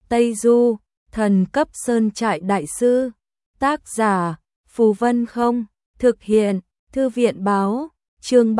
Tây Du, thần cấp sơn trại đại sư. Tác giả, Phù Vân Không. Thực hiện, Thư viện báo. Chương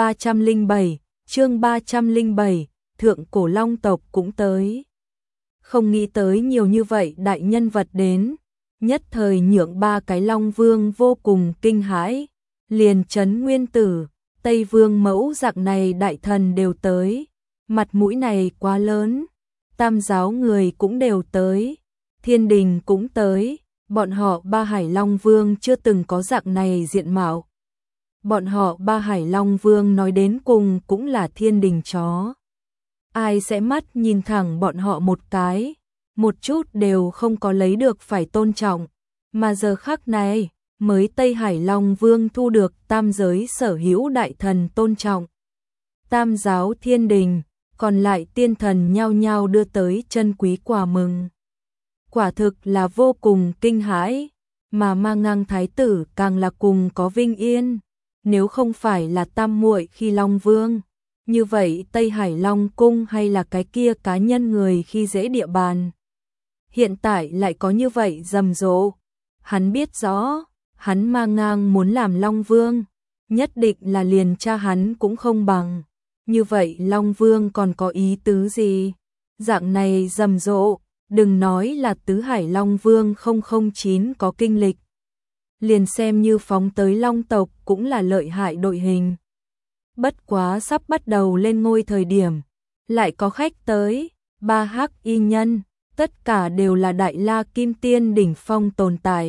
307, Thượng Cổ Long tộc cũng tới. Không nghĩ tới nhiều như vậy đại nhân vật đến, nhất thời nhượng ba cái Long Vương vô cùng kinh hãi, liền Trấn Nguyên Tử, Tây Vương Mẫu dạng này đại thần đều tới, mặt mũi này quá lớn, Tam giáo người cũng đều tới, Thiên Đình cũng tới, bọn họ ba Hải Long Vương chưa từng có dạng này diện mạo. Bọn họ ba Hải Long Vương nói đến cùng cũng là Thiên Đình chó. Ai sẽ mắt nhìn thẳng bọn họ một cái, một chút đều không có lấy được phải tôn trọng, mà giờ khắc này, mới Tây Hải Long Vương thu được tam giới sở hữu đại thần tôn trọng. Tam giáo Thiên Đình, còn lại tiên thần nhao nhao đưa tới chân quý quà mừng. Quả thực là vô cùng kinh hãi, mà Ma Ngang Thái tử càng là cùng có vinh yên, nếu không phải là tam muội khi Long Vương. Như vậy Tây Hải Long Cung hay là cái kia cá nhân người khi dễ địa bàn. Hiện tại lại có như vậy rầm rộ. Hắn biết rõ, hắn Ma Ngang muốn làm Long Vương, nhất định là liền cha hắn cũng không bằng. Như vậy Long Vương còn có ý tứ gì? Dạng này rầm rộ, đừng nói là tứ Hải Long Vương 009 có kinh lịch. Liền xem như phóng tới Long tộc cũng là lợi hại đội hình. Bất quá sắp bắt đầu lên ngôi thời điểm, lại có khách tới, ba hắc y nhân, tất cả đều là Đại La Kim Tiên đỉnh phong tồn tại.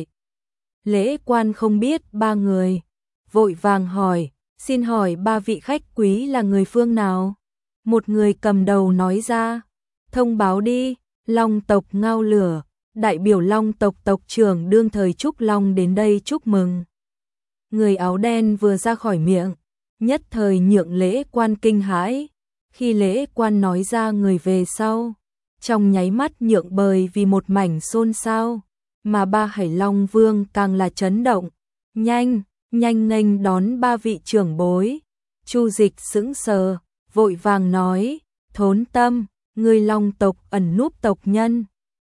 Lễ quan không biết ba người, vội vàng hỏi, xin hỏi ba vị khách quý là người phương nào? Một người cầm đầu nói ra, thông báo đi, Long tộc Ngao Lửa, đại biểu Long tộc tộc trưởng đương thời Trúc Long đến đây chúc mừng. Người áo đen vừa ra khỏi miệng, nhất thời nhượng lễ quan kinh hãi, khi lễ quan nói ra người về sau, trong nháy mắt nhượng bời vì một mảnh xôn xao, mà ba Hải Long Vương càng là chấn động, nhanh nghênh đón ba vị trưởng bối. Chu Dịch sững sờ, vội vàng nói, Thốn Tâm, người Long tộc ẩn núp tộc nhân,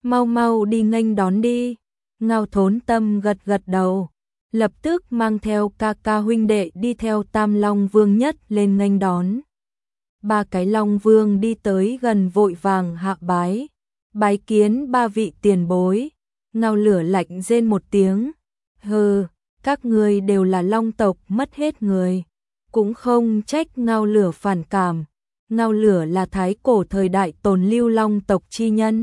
mau đi nghênh đón đi. Ngao Thốn Tâm gật đầu, lập tức mang theo ca ca huynh đệ đi theo Tam Long Vương nhất lên nghênh đón. Ba cái Long Vương đi tới gần vội vàng hạ bái kiến ba vị tiền bối. Ngao Lửa lạnh rên một tiếng, hừ, các ngươi đều là Long tộc mất hết người, cũng không trách Ngao Lửa phản cảm. Ngao Lửa là thái cổ thời đại tồn lưu Long tộc chi nhân.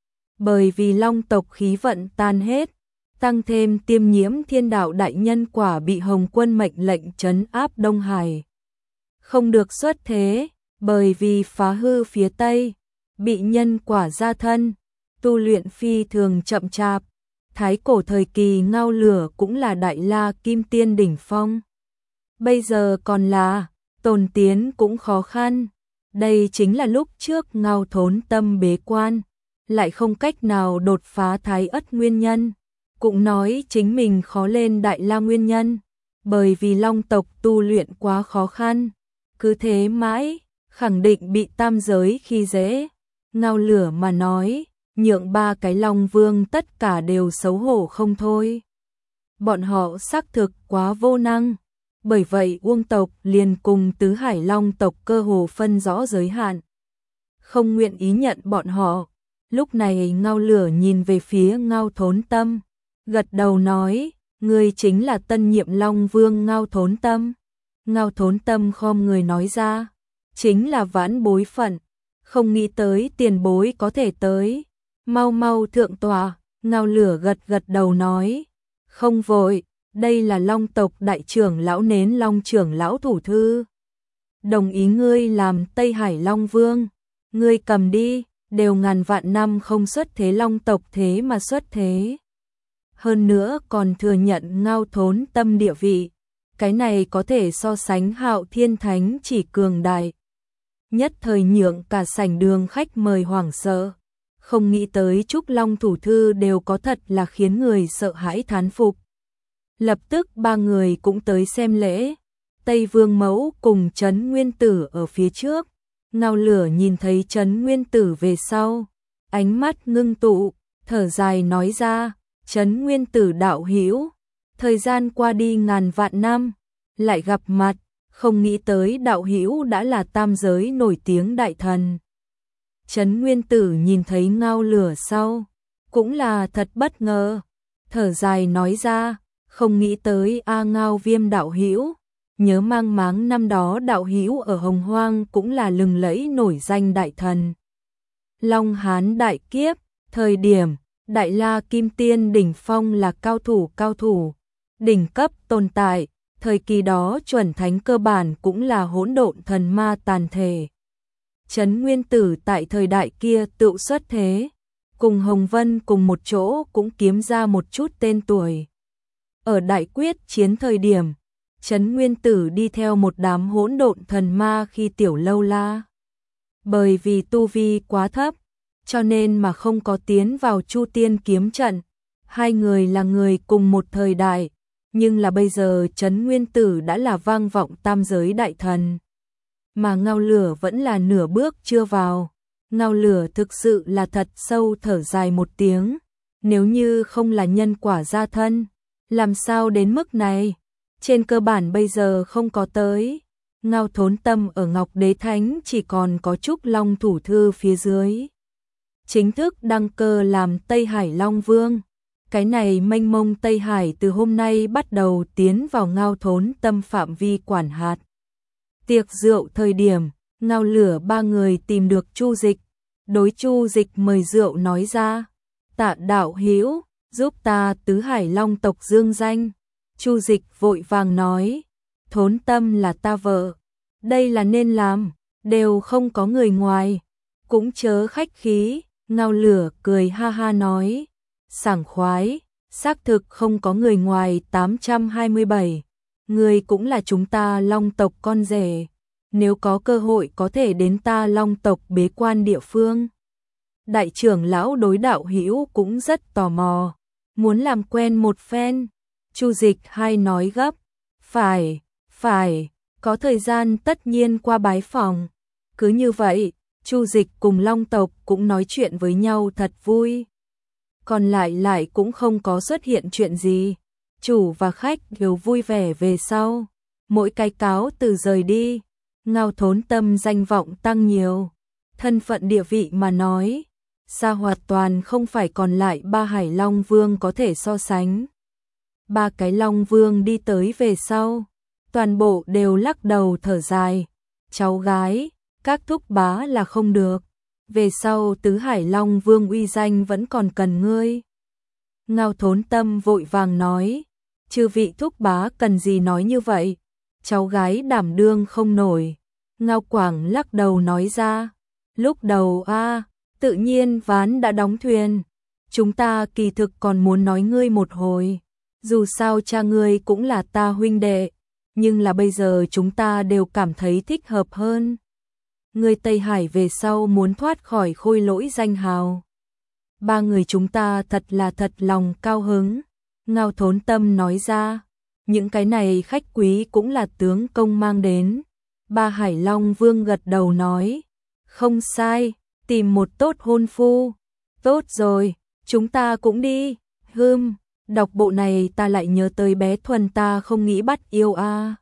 Bởi vì Long tộc khí vận tan hết, tăng thêm Tiêm Nhiễm Thiên Đạo đại nhân quả bị Hồng Quân mệnh lệnh trấn áp Đông Hải, không được xuất thế, bởi vì phá hư phía Tây, bị nhân quả gia thân, tu luyện phi thường chậm chạp. Thái cổ thời kỳ Ngao Lửa cũng là Đại La Kim Tiên đỉnh phong. Bây giờ còn là tồn tiến cũng khó khăn. Đây chính là lúc trước Ngao Thốn Tâm bế quan, lại không cách nào đột phá Thái Ất nguyên nhân. Cũng nói chính mình khó lên Đại La nguyên nhân, bởi vì Long tộc tu luyện quá khó khăn, cứ thế mãi, khẳng định bị tam giới khi dễ. Ngao Lửa mà nói, nhượng ba cái Long Vương tất cả đều xấu hổ không thôi. Bọn họ xác thực quá vô năng, bởi vậy Uông tộc liền cùng tứ Hải Long tộc cơ hồ phân rõ giới hạn, không nguyện ý nhận bọn họ. Lúc này Ngao Lửa nhìn về phía Ngao Thốn Tâm, gật đầu nói, ngươi chính là tân nhiệm Long Vương Ngao Thốn Tâm. Ngao Thốn Tâm khom người nói ra, chính là vãn bối phận, không nghĩ tới tiền bối có thể tới, mau thượng tòa. Ngao Lửa gật đầu nói, không vội, đây là Long tộc đại trưởng lão Nến Long trưởng lão thủ thư, đồng ý ngươi làm Tây Hải Long Vương, ngươi cầm đi, đều ngàn vạn năm không xuất thế Long tộc thế mà xuất thế. Hơn nữa còn thừa nhận Ngao Thốn Tâm địa vị, cái này có thể so sánh Hạo Thiên Thánh chỉ cường đại. Nhất thời nhượng cả sảnh đường khách mời hoảng sợ, không nghĩ tới Trúc Long thủ thư đều có thật là khiến người sợ hãi thán phục. Lập tức ba người cũng tới xem lễ, Tây Vương Mẫu cùng Trấn Nguyên Tử ở phía trước. Ngao Lửa nhìn thấy Trấn Nguyên Tử về sau, ánh mắt ngưng tụ, thở dài nói ra, Trấn Nguyên Tử đạo hữu, thời gian qua đi ngàn vạn năm, lại gặp mặt, không nghĩ tới đạo hữu đã là tam giới nổi tiếng đại thần. Trấn Nguyên Tử nhìn thấy Ngao Lửa sau, cũng là thật bất ngờ, thở dài nói ra, không nghĩ tới A Ngao Viêm đạo hữu, nhớ mang máng năm đó đạo hữu ở Hồng Hoang cũng là lừng lẫy nổi danh đại thần. Long Hán đại kiếp, thời điểm Đại La Kim Tiên đỉnh phong là cao thủ, đỉnh cấp tồn tại, thời kỳ đó chuẩn thánh cơ bản cũng là hỗn độn thần ma tàn thể. Trấn Nguyên Tử tại thời đại kia tự xuất thế, cùng Hồng Vân cùng một chỗ cũng kiếm ra một chút tên tuổi. Ở đại quyết chiến thời điểm, Trấn Nguyên Tử đi theo một đám hỗn độn thần ma khi tiểu lâu la. Bởi vì tu vi quá thấp, cho nên mà không có tiến vào Chu Tiên kiếm trận. Hai người là người cùng một thời đại, nhưng là bây giờ Trấn Nguyên Tử đã là vang vọng tam giới đại thần. Mà Ngao Lửa vẫn là nửa bước chưa vào. Ngao Lửa thực sự là thật sâu thở dài một tiếng. Nếu như không là nhân quả gia thân, làm sao đến mức này? Trên cơ bản bây giờ không có tới. Ngao Thốn Tâm ở Ngọc Đế Thánh chỉ còn có Trúc Long thủ thư phía dưới. Chính thức đăng cơ làm Tây Hải Long Vương. Cái này mênh mông Tây Hải từ hôm nay bắt đầu tiến vào Ngao Thốn Tâm phạm vi quản hạt. Tiệc rượu thời điểm, Ngao Lửa ba người tìm được Chu Dịch. Đối Chu Dịch mời rượu nói ra, Tạ đạo hữu, giúp ta tứ Hải Long tộc dương danh. Chu Dịch vội vàng nói, Thốn Tâm là ta vợ, đây là nên làm, đều không có người ngoài, cũng chớ khách khí. Ngao Lửa cười ha ha nói, sảng khoái, xác thực không có người ngoài. 827, người cũng là chúng ta Long tộc con rể, nếu có cơ hội có thể đến ta Long tộc bế quan địa phương. Đại trưởng lão đối đạo hữu cũng rất tò mò, muốn làm quen một phen. Chu Dịch hay nói gấp, phải, có thời gian tất nhiên qua bái phòng. Cứ như vậy, Chu Dịch cùng Long tộc cũng nói chuyện với nhau thật vui. Còn lại cũng không có xuất hiện chuyện gì. Chủ và khách đều vui vẻ về sau. Mỗi cái cáo từ rời đi, Ngao Thốn Tâm danh vọng tăng nhiều. Thân phận địa vị mà nói, xa hoàn toàn không phải còn lại ba Hải Long Vương có thể so sánh. Ba cái Long Vương đi tới về sau, toàn bộ đều lắc đầu thở dài. Cháu gái, các thúc bá là không được. Về sau tứ Hải Long Vương uy danh vẫn còn cần ngươi. Ngao Thốn Tâm vội vàng nói, chư vị thúc bá cần gì nói như vậy, cháu gái đảm đương không nổi. Ngao Quảng lắc đầu nói ra, lúc đầu tự nhiên ván đã đóng thuyền, chúng ta kỳ thực còn muốn nói ngươi một hồi, dù sao cha ngươi cũng là ta huynh đệ, nhưng là bây giờ chúng ta đều cảm thấy thích hợp hơn. Người Tây Hải về sau muốn thoát khỏi khôi lỗi danh hào. Ba người chúng ta thật lòng cao hứng. Ngao Thốn Tâm nói ra, những cái này khách quý cũng là tướng công mang đến. Ba Hải Long Vương gật đầu nói, không sai, tìm một tốt hôn phu. Tốt rồi, chúng ta cũng đi. Đọc bộ này ta lại nhớ tới bé Thuần ta không nghĩ bắt yêu